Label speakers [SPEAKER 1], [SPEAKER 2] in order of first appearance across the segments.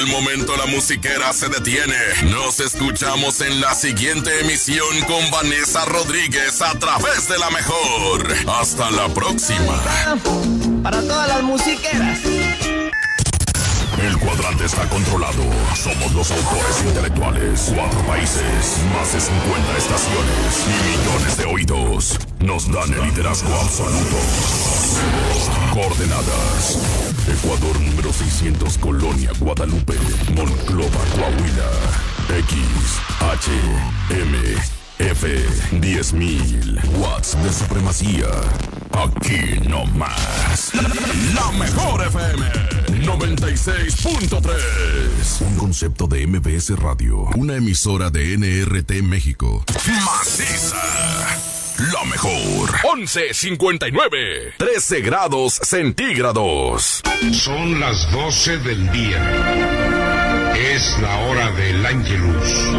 [SPEAKER 1] momento la musiquera se detiene. Nos escuchamos en la siguiente emisión con Vanessa Rodríguez a través de La Mejor. Hasta la próxima.
[SPEAKER 2] Para todas las musiqueras.
[SPEAKER 1] El cuadrante está controlado. Somos los autores intelectuales. 4 países, más de 50 estaciones y millones de oídos nos dan el liderazgo absoluto. Coordenadas: Ecuador número 600, Colonia, Guadalupe, Monclova, Coahuila. X, H, M, F, 10,000 watts de supremacía. Aquí no más. La Mejor FM 96.3. Un concepto de MBS Radio. Una emisora de NRT México. Maciza. La Mejor. 11:59. 13 grados centígrados.
[SPEAKER 3] Son las 12 del día. Es la hora del Ángelus.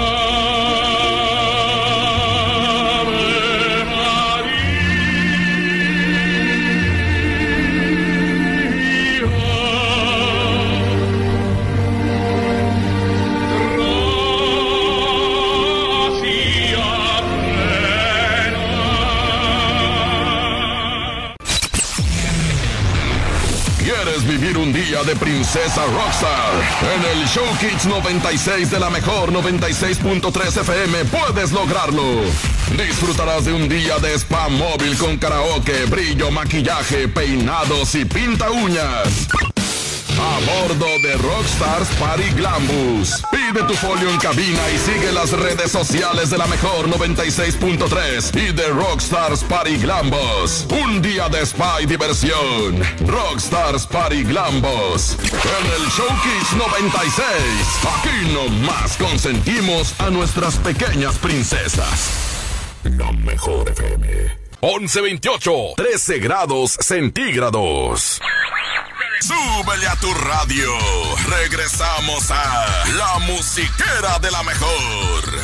[SPEAKER 1] Vivir un día de princesa rockstar en el Show Kids 96 de La Mejor 96.3 FM. Puedes lograrlo. Disfrutarás de un día de spa móvil con karaoke, brillo, maquillaje, peinados y pinta uñas. A bordo de Rockstars Party Glambus. Pide tu folio en cabina y sigue las redes sociales de La Mejor 96.3 y de Rockstars Party Glambus. Un día de spa y diversión. Rockstars Party Glambus. En el Show Kids 96. Aquí nomás consentimos a nuestras pequeñas princesas. La Mejor FM. 11:28. 13 grados centígrados. Súbele a tu radio. Regresamos a La Musiquera de La Mejor.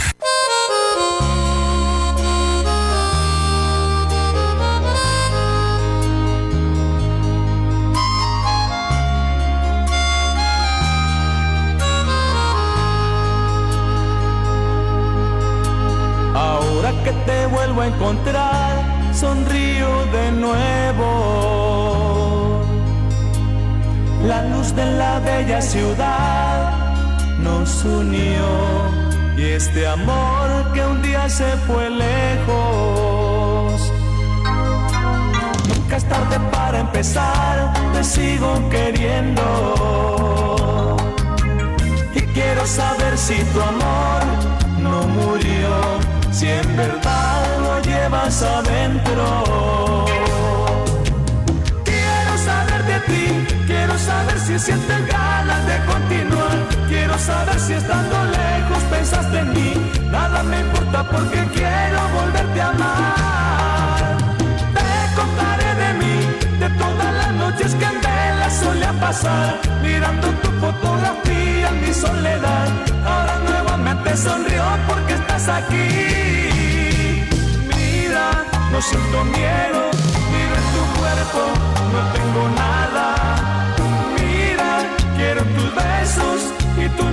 [SPEAKER 4] Ahora que te vuelvo a encontrar, sonrío de nuevo. La luz de la bella ciudad nos unió, y este amor que un día se fue lejos. Nunca es tarde para empezar, te sigo queriendo. Y quiero saber si tu amor no murió, si en verdad lo llevas adentro. Quiero saber de ti. Quiero saber si sientes ganas de continuar. Quiero saber si estando lejos pensaste en mí. Nada me importa porque quiero volverte a amar. Te contaré de mí, de todas las noches que en vela solía pasar, mirando tu fotografía en mi soledad. Ahora nuevamente sonrío porque estás aquí. Mira, no siento miedo, miro en tu cuerpo, no tengo nada. Quiero tus besos y tus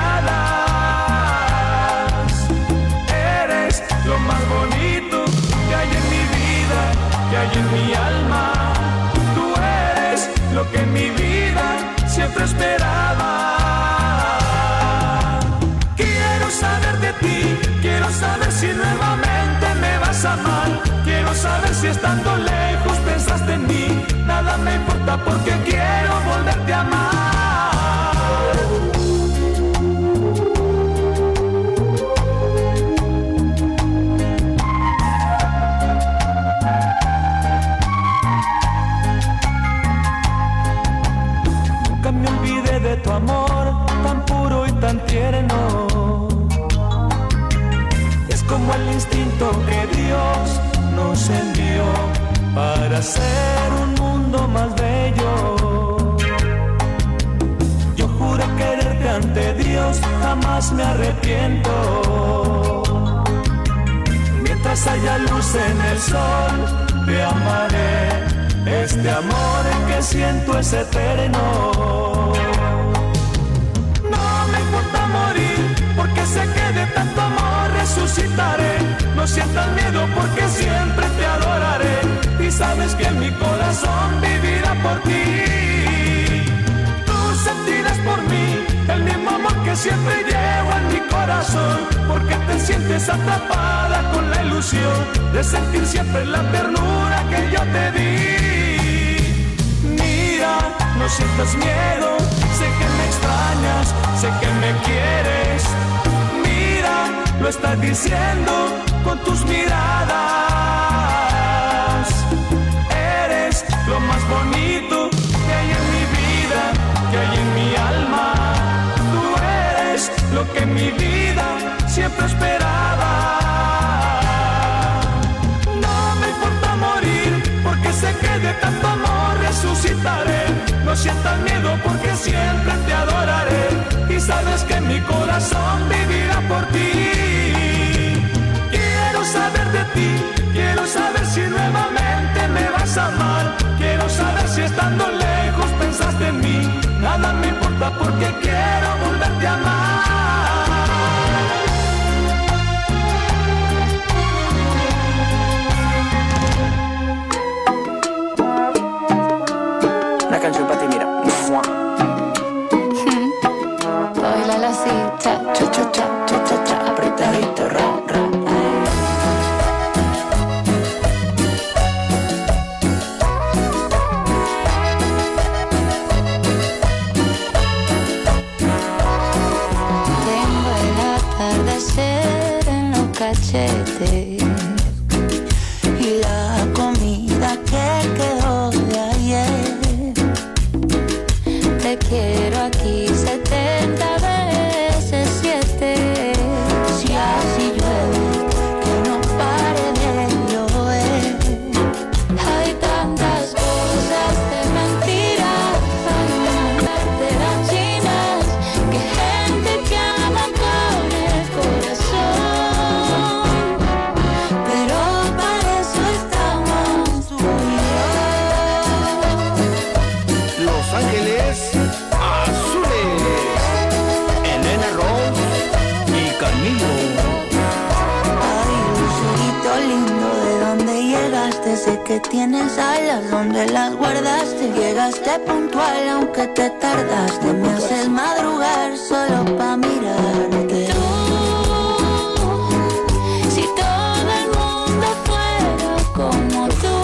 [SPEAKER 4] miradas. Eres lo más bonito que hay en mi vida, que hay en mi alma. Tú eres lo que en mi vida siempre esperaba. Quiero saber de ti, quiero saber si nuevamente me vas a amar. Quiero saber si estando lejos pensaste en mí. Nada me importa porque quiero volverte a amar. Nunca me olvidé de tu amor, tan puro y tan tierno. Es como el instinto que Dios nos envió para hacer un mundo más bello. Yo juré quererte ante Dios, jamás me arrepiento. Mientras haya luz en el sol, te amaré. Este amor que siento es eterno. resucitaré. No sientas miedo porque siempre te adoraré. Y sabes que en mi corazón vivirá por ti. Tú sentirás por mí el mismo amor que siempre llevo en mi corazón, porque te sientes atrapada con la ilusión de sentir siempre la ternura que yo te di. Mira, no sientas miedo, sé que me extrañas, sé que me quieres. Mira, lo estás diciendo con tus miradas. Eres lo más bonito que hay en mi vida, que hay en mi alma. Lo que mi vida siempre esperaba. No me importa morir, porque sé que de tanto amor resucitaré. No sientas miedo porque siempre te adoraré. Y sabes que mi corazón vivirá por ti. Quiero saber de ti, quiero saber si nuevamente me vas a amar. Quiero saber si estando lejos pensaste en mí. Nada me importa porque quiero volverte a amar.
[SPEAKER 2] Una canción para ti, mira.
[SPEAKER 5] Baila la cita, cha cha cha cha cha cha, apretadito, ra ra. Tengo el atardecer en los cachetes y la comida que quedó de ayer. Te quiero aquí 70 veces 7. Si así llueve, que no pare de llover. Hay tantas cosas de mentiras, hay carteras chinas, que gente que ama con el corazón. Pero para eso estamos tú y yo.
[SPEAKER 2] Los Ángeles Azules. Elena Rose y Camilo.
[SPEAKER 5] Ay, lucerito lindo, ¿de dónde llegaste? Sé que tienes alas, ¿dónde las guardaste? Llegaste puntual, aunque te tardaste. Me haces madrugar solo pa' mirarte. Tú, si todo el mundo fuera como tú,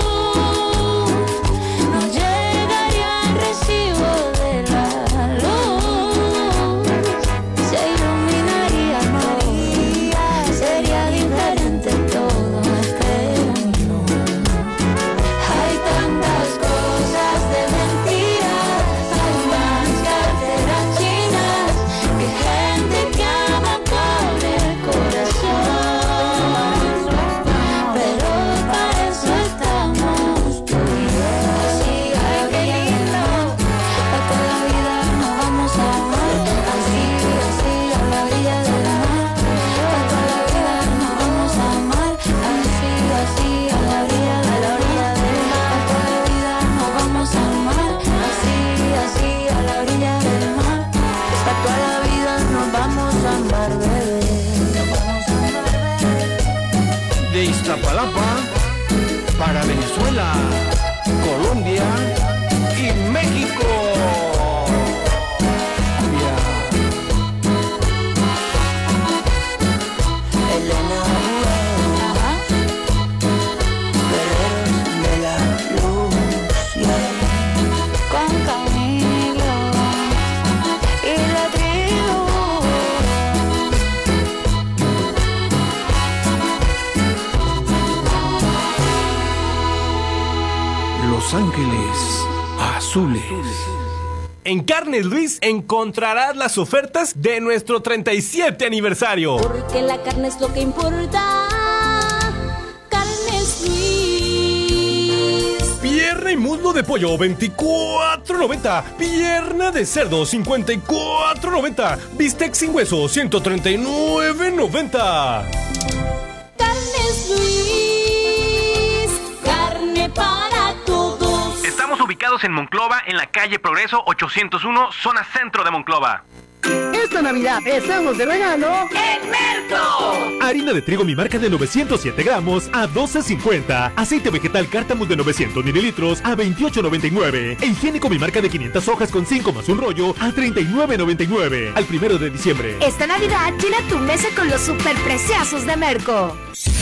[SPEAKER 5] no llegaría el recibo de la luz. Se iluminaría todo, sería diferente todo, pero no. Hay tantas cosas de mentiras, hay más carteras chinas, que gente que ama con el corazón. Pero para eso estamos tú y yo. Así, ay, qué lindo, para toda la vida nos vamos a amar. Así, así, a la orilla del mar. Para toda la vida nos vamos a amar. Así, así, a la orilla del mar. Para toda la vida nos vamos a amar. Así, así, a la orilla del mar. Para toda la vida nos vamos a amar, bebé. Nos vamos a amar, bebé.
[SPEAKER 2] De Iztapalapa para Venezuela, Colombia y México. Cumbia.
[SPEAKER 5] Elena Rubén, guerreros de la luz, yeah. Con Camilo y la tribu.
[SPEAKER 2] Los Ángeles Azules.
[SPEAKER 6] En Carnes Luis encontrarás las ofertas de nuestro 37 aniversario.
[SPEAKER 7] Porque la carne es lo que importa. Carnes Luis.
[SPEAKER 6] Pierna y muslo de pollo, $24.90. Pierna de cerdo, $54.90. Bistec sin hueso, $139.90.
[SPEAKER 7] Carnes Luis. Carne para todos.
[SPEAKER 8] Estamos ubicados en Monclova, en la calle Progreso 801, zona centro de Monclova. Esta Navidad estamos de regalo
[SPEAKER 9] en Merco.
[SPEAKER 10] Harina de trigo mi marca de 907 gramos a $12.50. Aceite vegetal Cártamus de 900 mililitros a $28.99. E higiénico mi marca de 500 hojas con 5 más un rollo a $39.99. Al 1 de diciembre.
[SPEAKER 9] Esta Navidad llena tu mesa con los superpreciosos de Merco.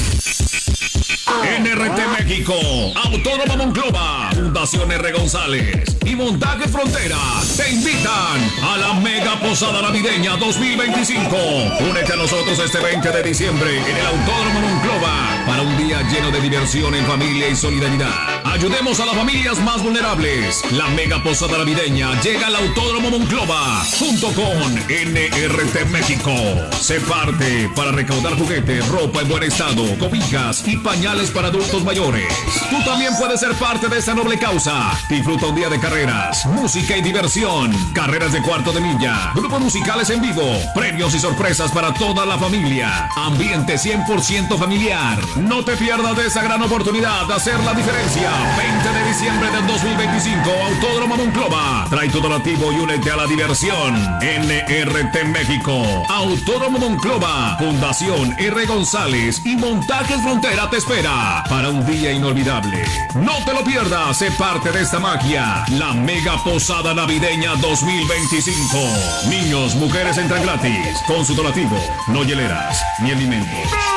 [SPEAKER 11] NRT México, Autódromo Monclova, Fundación R. González y Montaje Frontera te invitan a la Mega Posada Navideña 2025. Únete a nosotros este 20 de diciembre en el Autódromo Monclova para un día lleno de diversión en familia y solidaridad. Ayudemos a las familias más vulnerables. La Mega Posada Navideña llega al Autódromo Monclova junto con NRT México. Sé parte para recaudar juguetes, ropa en buen estado, cobijas y pañales para adultos mayores. Tú también puedes ser parte de esta noble causa. Disfruta un día de carreras, música y diversión, carreras de cuarto de milla, grupos musicales en vivo, premios y sorpresas para toda la familia, ambiente 100% familiar. No te pierdas de esa gran oportunidad de hacer la diferencia. 20 de diciembre del 2025, Autódromo Monclova. Trae tu donativo y únete a la diversión. NRT México, Autódromo Monclova, Fundación R. González y Montajes Frontera te espera para un día inolvidable. No te lo pierdas, sé parte de esta magia. La Mega Posada Navideña 2025. Niños, mujeres entran gratis. Con su donativo, no hieleras ni alimentos.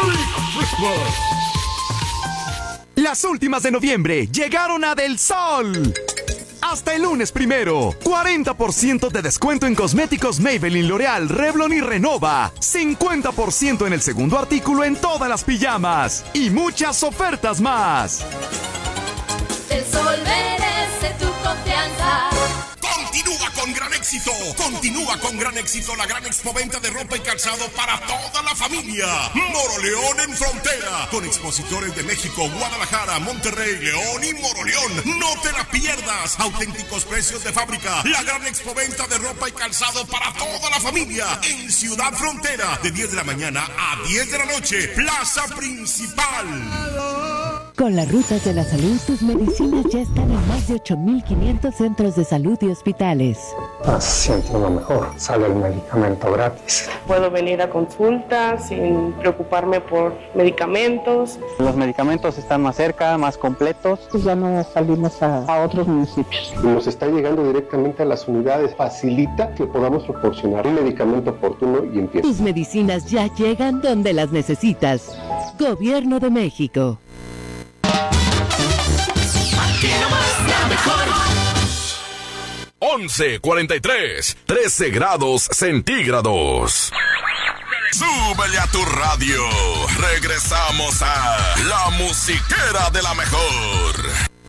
[SPEAKER 12] Las últimas de noviembre llegaron a Del Sol. Hasta el lunes 1, 40% de descuento en cosméticos Maybelline, L'Oreal, Revlon y Renova. 50% en el segundo artículo en todas las pijamas. Y muchas ofertas más.
[SPEAKER 7] El Sol merece tu confianza.
[SPEAKER 13] Continúa con gran éxito. Continúa con gran éxito la gran expoventa de ropa y calzado para toda la familia. Moroleón en Frontera. Con expositores de México, Guadalajara, Monterrey, León y Moroleón. No te la pierdas. Auténticos precios de fábrica. La gran expoventa de ropa y calzado para toda la familia. En Ciudad Frontera. De 10 de la mañana a 10 de la noche. Plaza Principal.
[SPEAKER 14] Con las rutas de la salud, tus medicinas ya están en más de 8,500 centros de salud y hospitales.
[SPEAKER 15] Siento lo mejor, sale el medicamento gratis.
[SPEAKER 16] Puedo venir a consulta sin preocuparme por medicamentos.
[SPEAKER 17] Los medicamentos están más cerca, más completos.
[SPEAKER 18] Pues ya no salimos a otros municipios.
[SPEAKER 15] Nos está llegando directamente a las unidades, facilita que podamos proporcionar un medicamento oportuno y en tiempo.
[SPEAKER 14] Tus medicinas ya llegan donde las necesitas. Gobierno de México.
[SPEAKER 1] Aquí nomás la mejor. 11:43, 13 grados centígrados. Súbele a tu radio. Regresamos a La Musiquera de la Mejor.